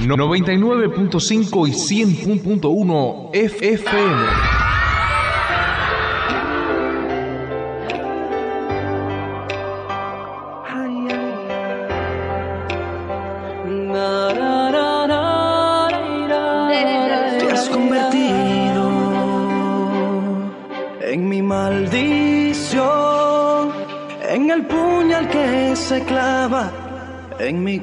99.5 y 100.1 FM. Te has convertido en mi maldición, en el puñal que se clava en mi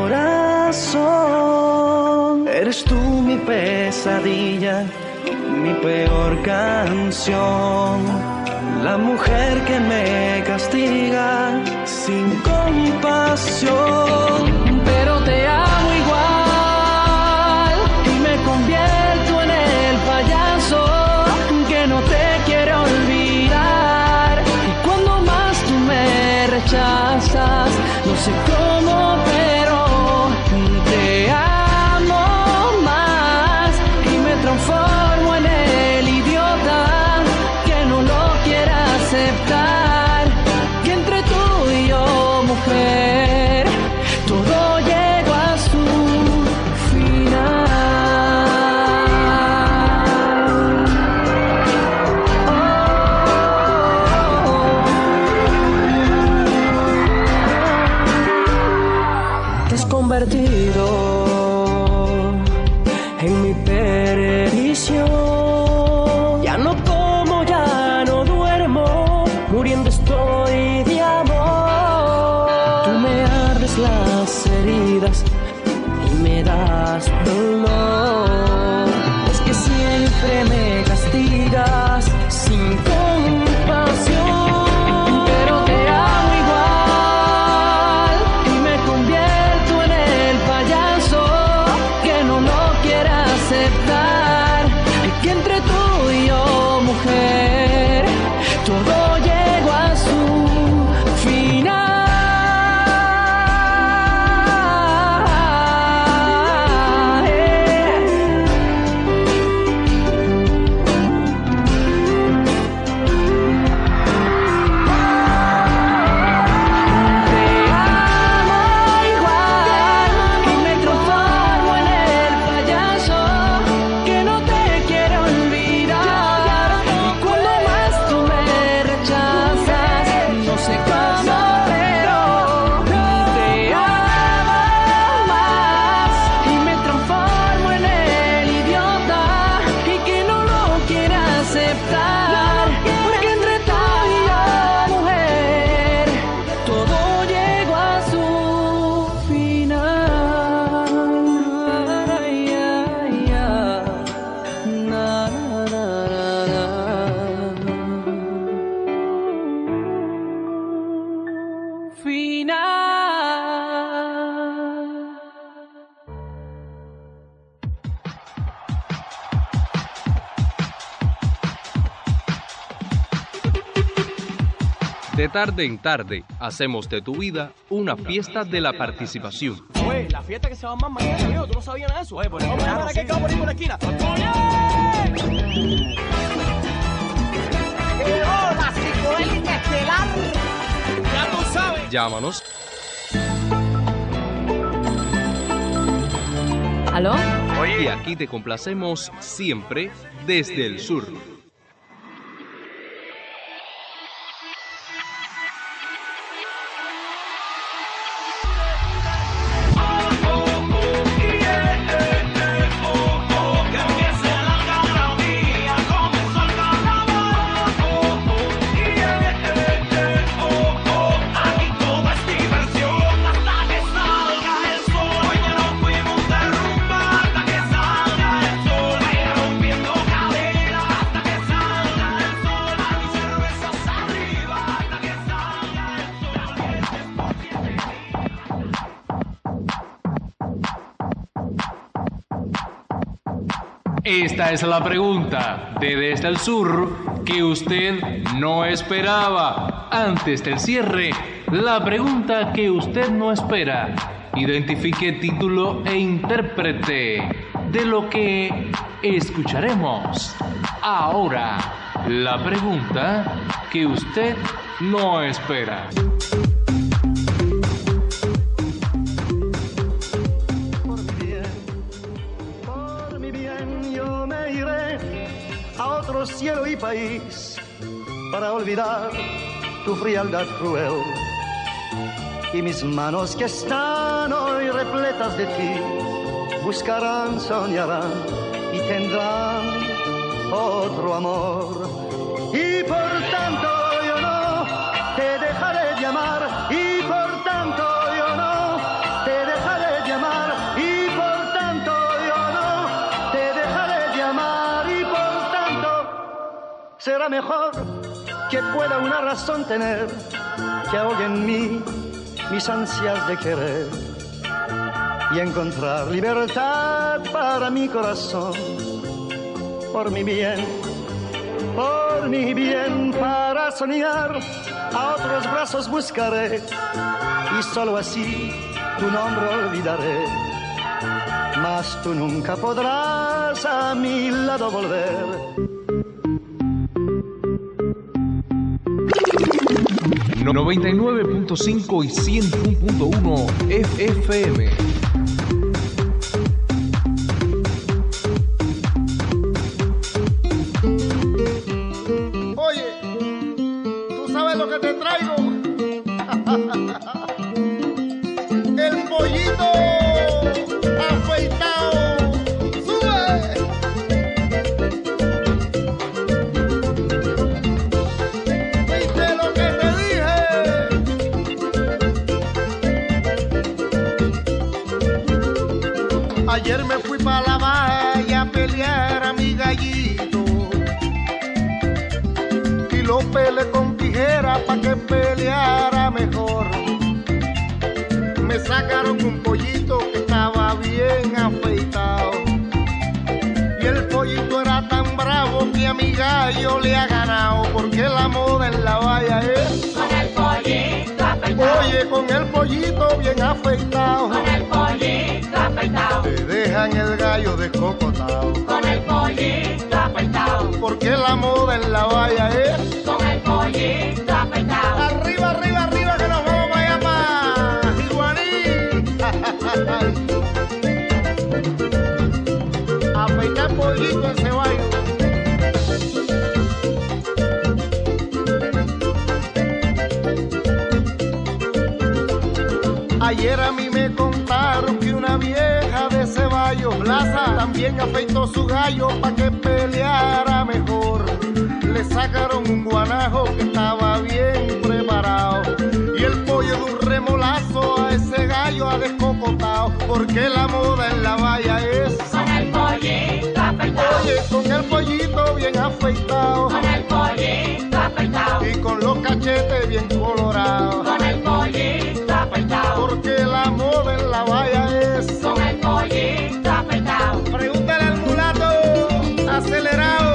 corazón. Eres tú mi pesadilla, mi peor canción, la mujer que me castiga sin compasión. Pero te amo igual y me convierto en el payaso que no te quiere olvidar. Y cuando más tú me rechazas, no sé cómo, pero te amo más y me transformo en el idiota que no lo quiere aceptar. Que entre tú y yo, mujer, todo llegó a su final. Te has convertido en mi perdición. Ya no como, ya no duermo, muriendo estoy de amor. Tú me abres las heridas y me das dolor. Es que siempre me castigas sin compasión. Pero te amo igual y me convierto en el payaso que no lo quiere aceptar. Que entre tú y yo, mujer, todo llegó a su final. Te amo igual y me transformo en el payaso que no te quiere olvidar. Y cuando más tú me rechazas, no sé cómo, pero te amo más y me transformo en el idiota y que no lo quiere aceptar. Porque entre tú y yo, mujer, todo llegó a su final. Ay, ay, ay. Na, na, na, na. Final. De tarde en tarde, hacemos de tu vida una fiesta de la participación. Oye, la fiesta que se va más mañana, amigo, ¿tú no sabías nada de eso? Oye, pues vamos a ver a qué acabo por ahí por la esquina. La psicoélite estelar. Ya tú sabes. Llámanos ¿Aló? y aquí te complacemos siempre desde el sur. Esta es la pregunta de Desde el Sur que usted no esperaba. Antes del cierre, la pregunta que usted no espera. Identifique título e intérprete de lo que escucharemos. Ahora, la pregunta que usted no espera. otro cielo y país para olvidar tu frialdad cruel. Y mis manos que están hoy repletas de ti buscarán, soñarán y tendrán otro amor. Y por tanto yo no te dejaré de amar, y por tanto yo no te dejaré de amar, y por tanto yo no te dejaré de amar, y por tanto será mejor que pueda una razón tener que ahogue en mí mis ansias de querer y encontrar libertad para mi corazón, por mi bien, para soñar a otros brazos buscaré y solo así tu nombre olvidaré, mas tú nunca podrás a mi lado volver. 99.5 y 100.1 FM. Oye, ¿tú sabes lo que te traigo? El pollito afeitado. ¡Sube! ¿Viste lo que te dije? Ayer me fui para la valla a pelear a mi gallito y lo peleé con tijera pa' que peleara mejor. Me sacaron un pollito que estaba bien afeitado y el pollito era tan bravo que a mi gallo le ha ganado, porque la moda en la valla es Con el pollito afeitado. oye, con el pollito bien afeitado, Con el pollito afeitado. te dejan el gallo descocotado, Con el pollito afeitado. porque la moda en la valla es Con el pollito afeitado. arriba, arriba, arriba, que nos vamos para allá para Iguaní. Afeitar pollito en Ceballos. Ayer a mí me contaron que una vieja de Ceballos Plaza también afeitó su gallo pa' que peleara mejor. Le sacaron un guanajo que estaba bien preparado y el pollo de un remolazo a ese gallo ha descocotado, porque la moda en la valla es Con el pollito afeitado. oye, con el pollito bien afeitado Con el pollito afeitado. y con los cachetes bien colorados, Con el pollito afeitado. porque la moda en la valla es Con el pollito afeitado. pregúntale al mulato acelerado.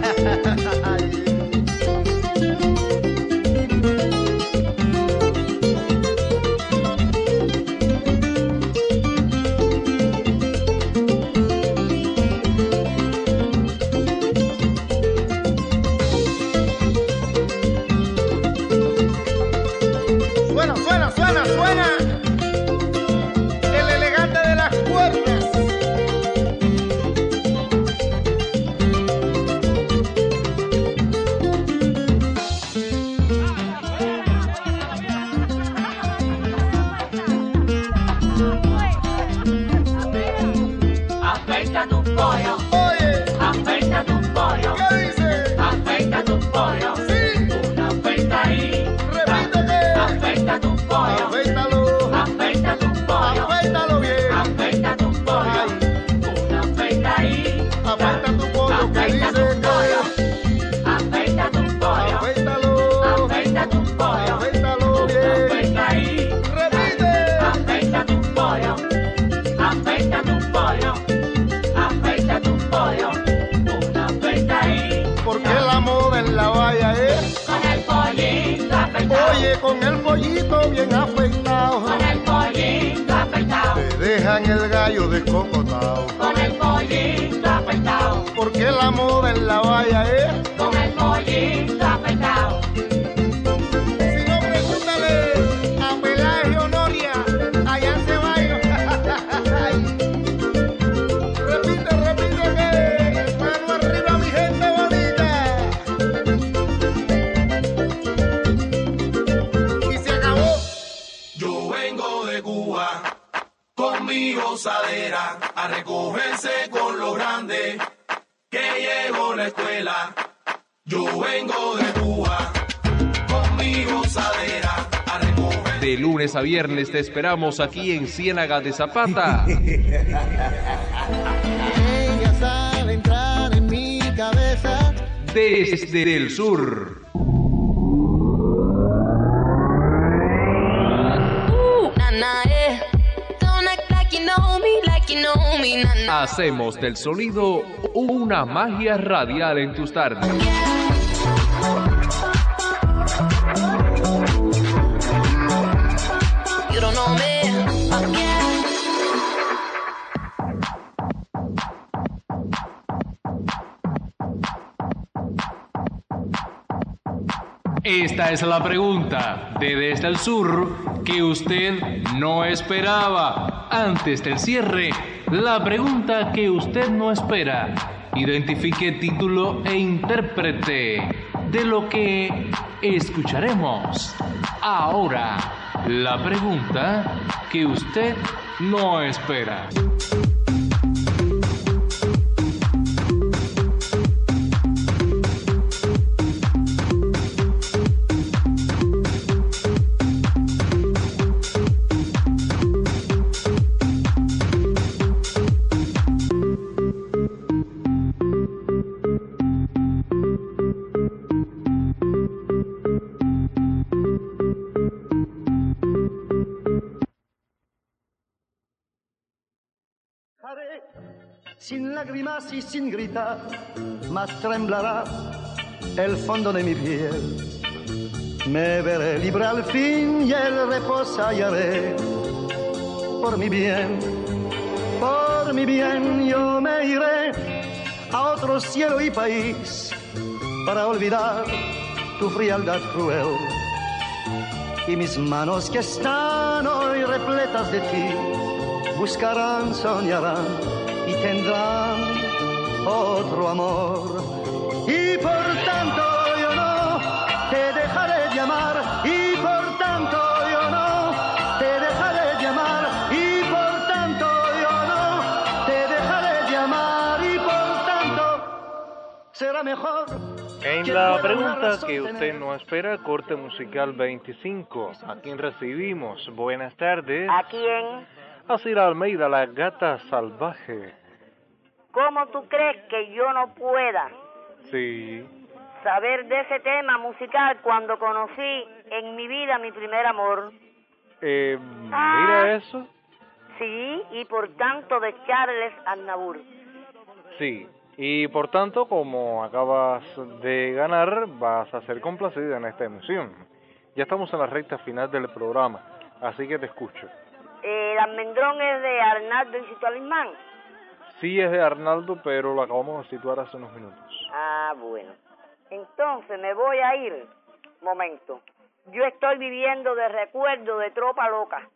Suena, suena, suena, suena. El elegante de las cuerdas. Afeita tu pollo. Oye, Afeita tu pollo. ¿qué dice? Afeita tu pollo. Sí, Una afeita ahí. repíteme. Afeita tu pollo. Afeítalo, Afeita tu pollo. afeítalo bien. Afeita tu pollo. Ay. Una afeita ahí. Afeita tu pollo, que Afeita dice tu pollo. Afeita tu pollo. afeítalo, Afeita tu pollo. afeítalo Una bien. afeita ahí. Repite. Afeita tu pollo. Afeita tu pollo. Afeita tu pollo. Una afeita ahí. Porque la moda en la valla es Con el pollito afeitado. oye, con el pollito bien afeitado, Con el pollito afeitado. te dejan el gallo descocotado, Con el pollito afeitado. porque la moda en la valla es Con el pollito afeitado. si no pregúntale a Pelagio Noria allá en Ceballos. Repite, repite, que mano arriba mi gente bonita. mi gozadera a recogerse con los grandes, que llegó la escuela. Yo vengo de Cuba con mi gozadera a recoger. De lunes a viernes te esperamos aquí en Ciénaga de Zapata. Ella sabe entrar en mi cabeza. Desde el sur. Hacemos del sonido una magia radial en tus tardes. Esta es la pregunta de Desde el Sur que usted no esperaba. Antes del cierre, la pregunta que usted no espera. Identifique título e intérprete de lo que escucharemos. Ahora, la pregunta que usted no espera. Sin lágrimas y sin gritar, más temblará el fondo de mi piel. Me veré libre al fin y el reposo hallaré. Por mi bien yo me iré a otro cielo y país para olvidar tu frialdad cruel. Y mis manos que están hoy repletas de ti buscarán, soñarán y tendrán otro amor. Y por tanto yo no te dejaré de amar. Y por tanto yo no te dejaré de amar. Y por tanto yo no te dejaré de amar. Y por tanto será mejor. En la pregunta que usted no espera, corte musical 25. ¿A quién recibimos? Buenas tardes. ¿A quién? A Cira Almeida, la gata salvaje. ¿Cómo tú crees que yo no pueda Sí. saber de ese tema musical cuando conocí en mi vida mi primer amor? Mira eso. Sí, y por tanto de Charles Aznavour. Sí. Y por tanto, como acabas de ganar, vas a ser complacida en esta emisión. Ya estamos en la recta final del programa, así que te escucho. El almendrón es de Arnaldo y Cito Alimán. Sí, es de Arnaldo, pero lo acabamos de situar hace unos minutos. Ah, bueno. Entonces me voy a ir. Momento. Yo estoy viviendo de recuerdo de Tropa Loca.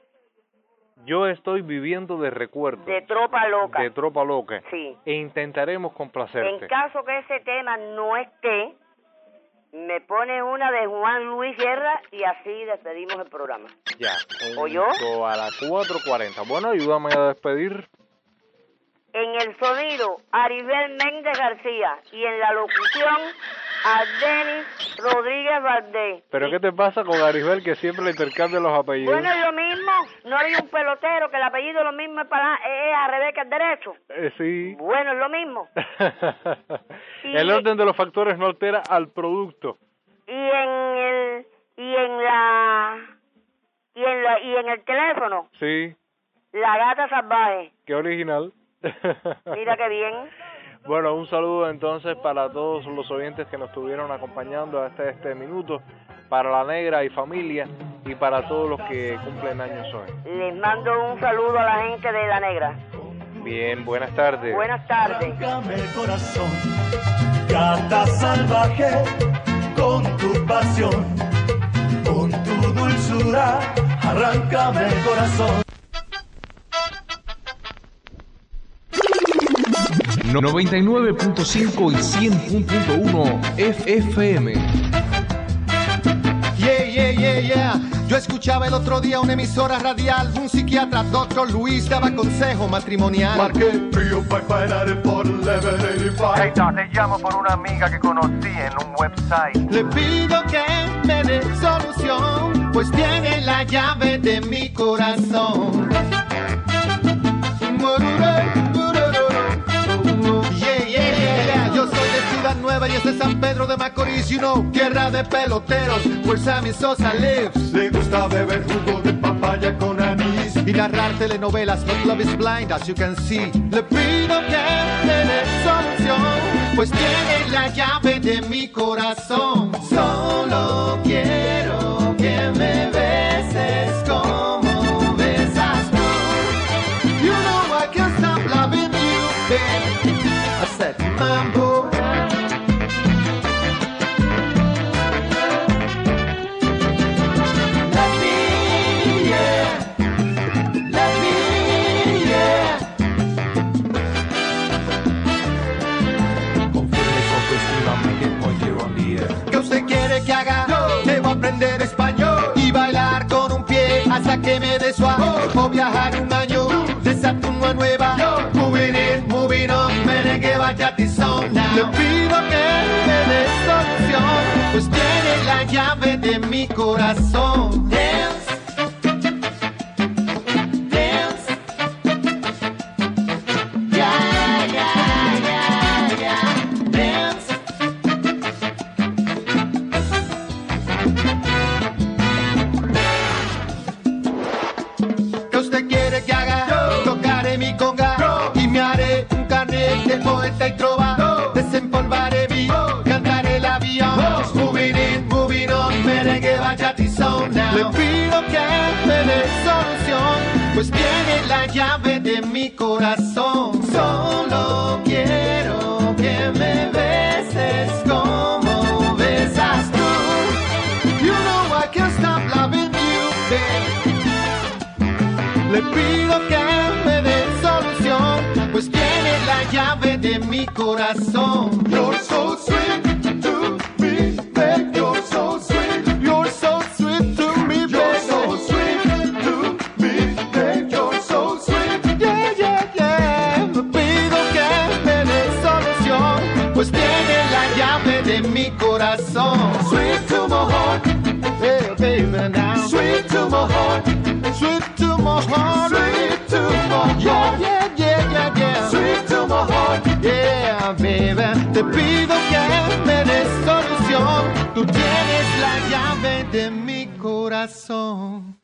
Yo estoy viviendo de recuerdos. De Tropa Loca. De Tropa Loca. Sí. E intentaremos complacerte. En caso que ese tema no esté, me pone una de Juan Luis Guerra y así despedimos el programa. Ya. ¿Oyó? A las 4:40. Bueno, ayúdame a despedir. En el sonido, Aribel Méndez García. Y en la locución, a Denis Rodríguez Valdés. ¿Pero qué te pasa con Aribel, que siempre le intercambia los apellidos? Bueno, es lo mismo. No hay un pelotero que el apellido es lo mismo es al revés que al derecho. Sí. Bueno, es lo mismo. El orden de los factores no altera al producto. Y en el teléfono. Sí. La gata salvaje. Qué original. Mira qué bien. Bueno, un saludo entonces para todos los oyentes que nos estuvieron acompañando hasta este minuto, para la negra y familia y para todos los que cumplen años hoy. Les mando un saludo a la gente de la negra. Bien, buenas tardes. Buenas tardes. Arráncame el corazón, gata salvaje, con tu pasión, con tu dulzura, arráncame el corazón. 99.5 y 100.1 FM. Yeah, yeah, yeah, yeah. Yo escuchaba el otro día una emisora radial, un psiquiatra, Dr. Luis, daba consejo matrimonial. Marqué Trio para por 1185. Hey, te llamo por una amiga que conocí en un website. Le pido que me dé solución, pues tiene la llave de mi corazón. Yo soy de Ciudad Nueva y es de San Pedro de Macorís, you know, tierra de peloteros, where Sammy Sosa lives. Le gusta beber jugo de papaya con anís y narrar telenovelas, but love is blind, as you can see. Le pido que me dé solución, pues tiene la llave de mi corazón. Solo quiero que me beses como besas tú. You know I can't stop loving you, babe. I said, mambo. Aprender español y bailar con un pie hasta que me dé suave, o viajar un año de Saturno a Nueva York. Moving in, moving on, merengue, bachata y son. Le pido que me dé solución, pues tiene la llave de mi corazón. Dance, dance, yeah, yeah, yeah, yeah, dance. Poeta y trova, desempolvaré mi, cantaré el avión. Moving in, moving on, merengue, bachata y son. Le pido que me dé solución, pues tiene la llave de mi corazón. Solo quiero que me beses como besas tú. You know I can't stop loving you, babe. Le pido que me dé solución, pues tiene la llave de mi corazón. You're so sweet to me, babe. You're so sweet. You're so sweet to me, babe. You're so sweet to me, babe. You're so sweet. Yeah, yeah, yeah. Le pido que me dé solución, pues tiene la llave de mi corazón. Sweet to my heart, yeah, baby, now. Sweet to my heart, sweet to my heart, sweet to my heart. Yeah, yeah, yeah, yeah, yeah. Sweet to my heart, yeah, baby. Te pido que me des solución, tú tienes la llave de mi corazón.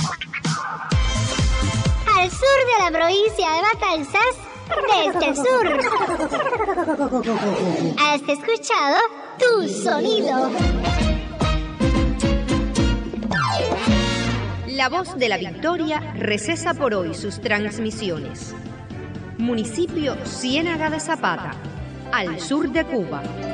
Al sur de la provincia de Matanzas, desde el sur, has escuchado Tu Sonido. La Voz de la Victoria recesa por hoy sus transmisiones. Municipio Ciénaga de Zapata, al sur de Cuba.